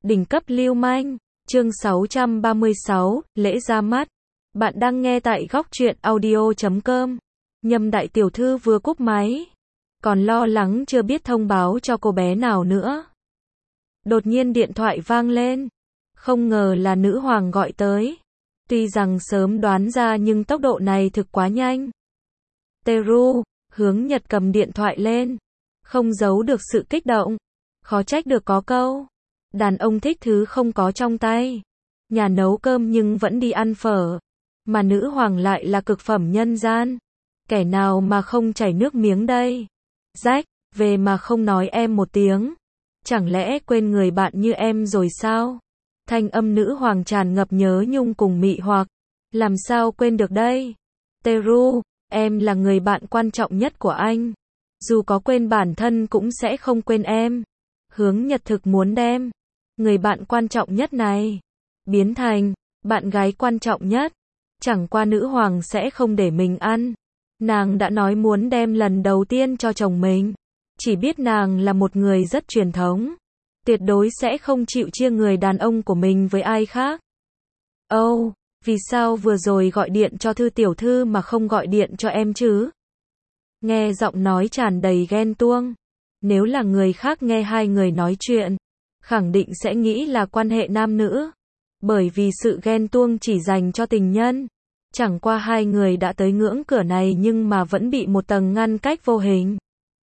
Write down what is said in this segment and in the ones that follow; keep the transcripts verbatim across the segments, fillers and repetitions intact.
Đỉnh cấp lưu manh, chương sáu trăm ba mươi sáu, lễ ra mắt. Bạn đang nghe tại góc truyện audio chấm com. Nhâm đại tiểu thư vừa cúp máy, còn lo lắng chưa biết thông báo cho cô bé nào nữa. Đột nhiên điện thoại vang lên, không ngờ là nữ hoàng gọi tới. Tuy rằng sớm đoán ra nhưng tốc độ này thực quá nhanh. Teru, Hướng Nhật cầm điện thoại lên, không giấu được sự kích động. Khó trách được có câu, đàn ông thích thứ không có trong tay. Nhà nấu cơm nhưng vẫn đi ăn phở, mà nữ hoàng lại là cực phẩm nhân gian. Kẻ nào mà không chảy nước miếng đây? Rách, về mà không nói em một tiếng. Chẳng lẽ quên người bạn như em rồi sao? Thanh âm nữ hoàng tràn ngập nhớ nhung cùng mị hoặc. Làm sao quên được đây? Teru, em là người bạn quan trọng nhất của anh. Dù có quên bản thân cũng sẽ không quên em. Hướng Nhật thực muốn đem người bạn quan trọng nhất này biến thành bạn gái quan trọng nhất. Chẳng qua nữ hoàng sẽ không để mình ăn. Nàng đã nói muốn đem lần đầu tiên cho chồng mình. Chỉ biết nàng là một người rất truyền thống, tuyệt đối sẽ không chịu chia người đàn ông của mình với ai khác. Âu, oh, vì sao vừa rồi gọi điện cho Thư tiểu thư mà không gọi điện cho em chứ? Nghe giọng nói tràn đầy ghen tuông. Nếu là người khác nghe hai người nói chuyện, khẳng định sẽ nghĩ là quan hệ nam nữ. Bởi vì sự ghen tuông chỉ dành cho tình nhân. Chẳng qua hai người đã tới ngưỡng cửa này nhưng mà vẫn bị một tầng ngăn cách vô hình.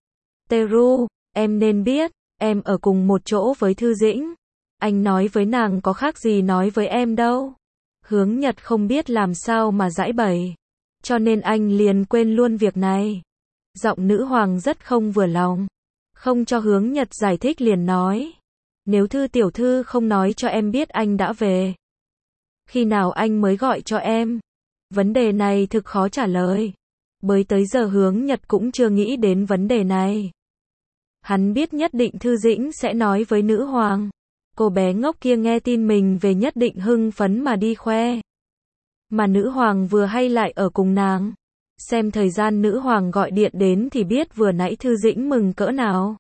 Teru, em nên biết, em ở cùng một chỗ với Thư Dĩnh. Anh nói với nàng có khác gì nói với em đâu. Hướng Nhật không biết làm sao mà giãi bày, cho nên anh liền quên luôn việc này. Giọng nữ hoàng rất không vừa lòng, không cho Hướng Nhật giải thích liền nói. Nếu Thư tiểu thư không nói cho em biết anh đã về, khi nào anh mới gọi cho em? Vấn đề này thực khó trả lời. Bởi tới giờ Hướng Nhật cũng chưa nghĩ đến vấn đề này. Hắn biết nhất định Thư Dĩnh sẽ nói với nữ hoàng. Cô bé ngốc kia nghe tin mình về nhất định hưng phấn mà đi khoe. Mà nữ hoàng vừa hay lại ở cùng nàng. Xem thời gian nữ hoàng gọi điện đến thì biết vừa nãy Thư Dĩnh mừng cỡ nào.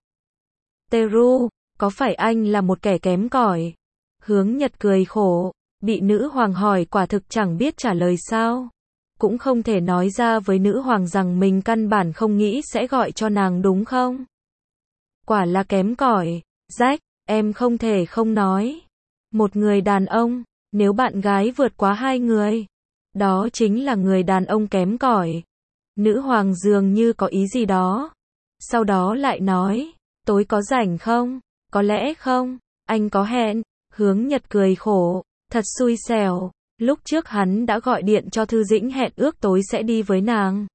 Teru, có phải anh là một kẻ kém cỏi? Hướng Nhật cười khổ, bị nữ hoàng hỏi quả thực chẳng biết trả lời sao. Cũng không thể nói ra với nữ hoàng rằng mình căn bản không nghĩ sẽ gọi cho nàng đúng không? Quả là kém cỏi, Jack, em không thể không nói. Một người đàn ông, nếu bạn gái vượt quá hai người, đó chính là người đàn ông kém cỏi. Nữ hoàng dường như có ý gì đó. Sau đó lại nói, tối có rảnh không? Có lẽ không, anh có hẹn. Hướng Nhật cười khổ, thật xui xẻo. Lúc trước hắn đã gọi điện cho Thư Dĩnh hẹn ước tối sẽ đi với nàng.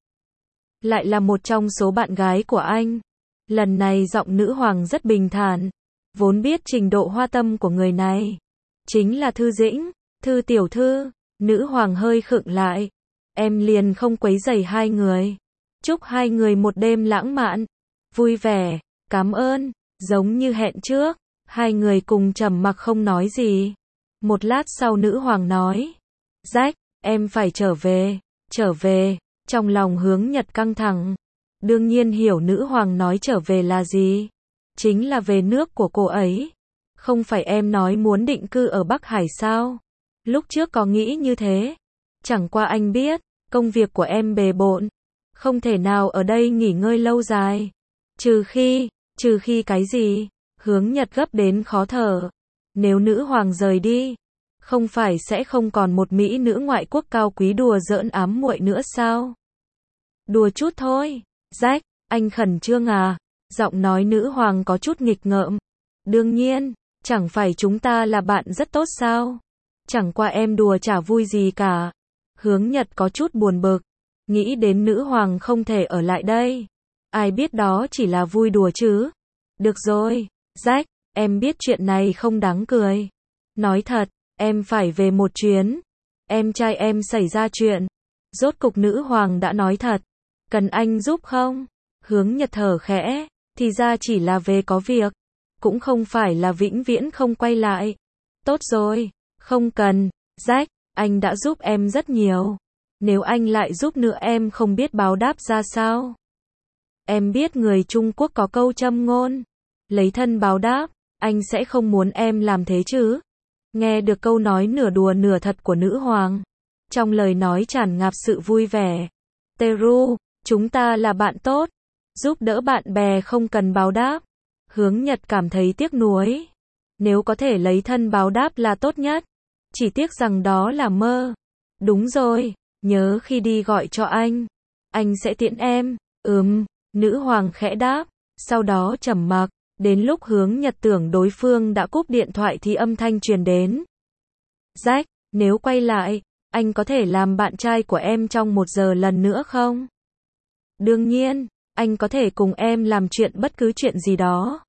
Lại là một trong số bạn gái của anh. Lần này giọng nữ hoàng rất bình thản. Vốn biết trình độ hoa tâm của người này chính là Thư Dĩnh. Thư tiểu thư, nữ hoàng hơi khựng lại. Em liền không quấy rầy hai người. Chúc hai người một đêm lãng mạn, vui vẻ, cảm ơn. Giống như hẹn trước, hai người cùng trầm mặc không nói gì. Một lát sau nữ hoàng nói, Jack, em phải trở về. Trở về, trong lòng Hướng Nhật căng thẳng. Đương nhiên hiểu nữ hoàng nói trở về là gì. Chính là về nước của cô ấy. Không phải em nói muốn định cư ở Bắc Hải sao? Lúc trước có nghĩ như thế. Chẳng qua anh biết, công việc của em bề bộn. Không thể nào ở đây nghỉ ngơi lâu dài. Trừ khi, trừ khi cái gì? Hướng Nhật gấp đến khó thở. Nếu nữ hoàng rời đi, không phải sẽ không còn một mỹ nữ ngoại quốc cao quý đùa giỡn ám muội nữa sao? Đùa chút thôi. Jack, anh khẩn trương à? Giọng nói nữ hoàng có chút nghịch ngợm. Đương nhiên, chẳng phải chúng ta là bạn rất tốt sao? Chẳng qua em đùa chả vui gì cả. Hướng Nhật có chút buồn bực. Nghĩ đến nữ hoàng không thể ở lại đây. Ai biết đó chỉ là vui đùa chứ. Được rồi, Jack, em biết chuyện này không đáng cười. Nói thật, em phải về một chuyến. Em trai em xảy ra chuyện. Rốt cục nữ hoàng đã nói thật. Cần anh giúp không? Hướng Nhật thở khẽ. Thì ra chỉ là về có việc. Cũng không phải là vĩnh viễn không quay lại. Tốt rồi, không cần. Jack, anh đã giúp em rất nhiều. Nếu anh lại giúp nữa em không biết báo đáp ra sao. Em biết người Trung Quốc có câu châm ngôn. Lấy thân báo đáp. Anh sẽ không muốn em làm thế chứ? Nghe được câu nói nửa đùa nửa thật của nữ hoàng. Trong lời nói tràn ngập sự vui vẻ. Teru, chúng ta là bạn tốt. Giúp đỡ bạn bè không cần báo đáp. Hướng Nhật cảm thấy tiếc nuối. Nếu có thể lấy thân báo đáp là tốt nhất. Chỉ tiếc rằng đó là mơ. Đúng rồi, nhớ khi đi gọi cho anh. Anh sẽ tiễn em. Ừm, nữ hoàng khẽ đáp. Sau đó trầm mặc. Đến lúc Hướng Nhật tưởng đối phương đã cúp điện thoại thì âm thanh truyền đến. Jack, nếu quay lại, anh có thể làm bạn trai của em trong một giờ lần nữa không? Đương nhiên, anh có thể cùng em làm chuyện bất cứ chuyện gì đó.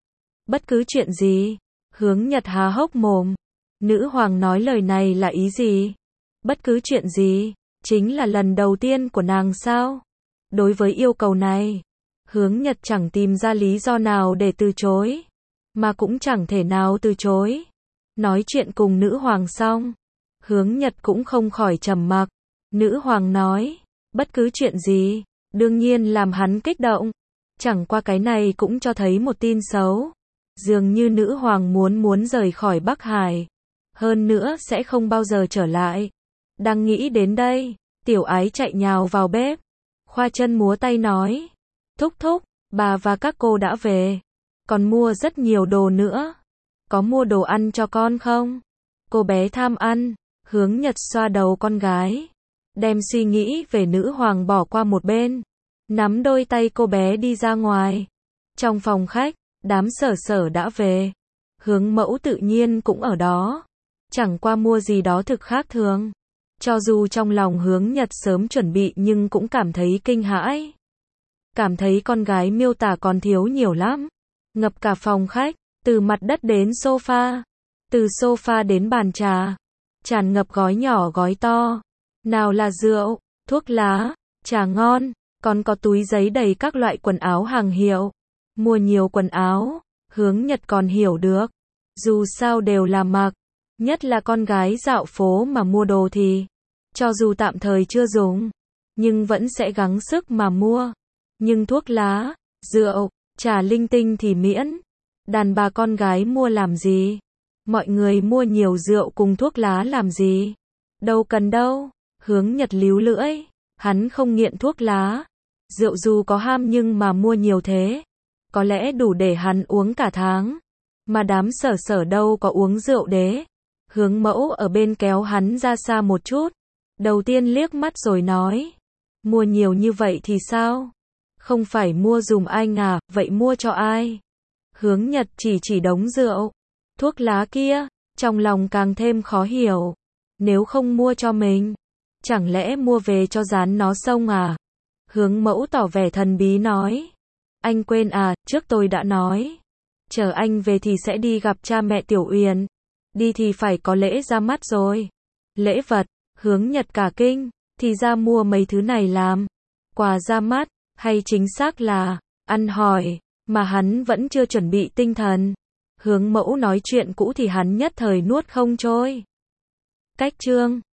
Bất cứ chuyện gì? Hướng Nhật há hốc mồm. Nữ hoàng nói lời này là ý gì? Bất cứ chuyện gì? Chính là lần đầu tiên của nàng sao? Đối với yêu cầu này, Hướng Nhật chẳng tìm ra lý do nào để từ chối, mà cũng chẳng thể nào từ chối. Nói chuyện cùng nữ hoàng xong, Hướng Nhật cũng không khỏi trầm mặc. Nữ hoàng nói, bất cứ chuyện gì, đương nhiên làm hắn kích động. Chẳng qua cái này cũng cho thấy một tin xấu. Dường như nữ hoàng muốn muốn rời khỏi Bắc Hải. Hơn nữa sẽ không bao giờ trở lại. Đang nghĩ đến đây, Tiểu Ái chạy nhào vào bếp. Khoa chân múa tay nói, thúc thúc, bà và các cô đã về. Còn mua rất nhiều đồ nữa. Có mua đồ ăn cho con không? Cô bé tham ăn. Hướng Nhật xoa đầu con gái. Đem suy nghĩ về nữ hoàng bỏ qua một bên. Nắm đôi tay cô bé đi ra ngoài. Trong phòng khách, đám Sở Sở đã về. Hướng mẫu tự nhiên cũng ở đó. Chẳng qua mua gì đó thực khác thường. Cho dù trong lòng Hướng Nhật sớm chuẩn bị nhưng cũng cảm thấy kinh hãi. Cảm thấy con gái miêu tả còn thiếu nhiều lắm. Ngập cả phòng khách, từ mặt đất đến sofa, từ sofa đến bàn trà, tràn ngập gói nhỏ gói to. Nào là rượu, thuốc lá, trà ngon, còn có túi giấy đầy các loại quần áo hàng hiệu. Mua nhiều quần áo, Hướng Nhật còn hiểu được. Dù sao đều là mặc, nhất là con gái dạo phố mà mua đồ thì, cho dù tạm thời chưa dùng, nhưng vẫn sẽ gắng sức mà mua. Nhưng thuốc lá, rượu, trà linh tinh thì miễn. Đàn bà con gái mua làm gì? Mọi người mua nhiều rượu cùng thuốc lá làm gì? Đâu cần đâu. Hướng Nhật líu lưỡi. Hắn không nghiện thuốc lá. Rượu dù có ham nhưng mà mua nhiều thế, có lẽ đủ để hắn uống cả tháng. Mà đám Sở Sở đâu có uống rượu đế. Hướng mẫu ở bên kéo hắn ra xa một chút. Đầu tiên liếc mắt rồi nói, mua nhiều như vậy thì sao? Không phải mua dùm anh à, vậy mua cho ai? Hướng Nhật chỉ chỉ đống rượu, thuốc lá kia, trong lòng càng thêm khó hiểu. Nếu không mua cho mình, chẳng lẽ mua về cho dán nó xông à? Hướng mẫu tỏ vẻ thần bí nói, anh quên à, trước tôi đã nói, chờ anh về thì sẽ đi gặp cha mẹ Tiểu Uyển. Đi thì phải có lễ ra mắt rồi. Lễ vật? Hướng Nhật cả kinh, thì ra mua mấy thứ này làm quà ra mắt, hay chính xác là ăn hỏi, mà hắn vẫn chưa chuẩn bị tinh thần. Hướng mẫu nói chuyện cũ thì hắn nhất thời nuốt không trôi. Cách chương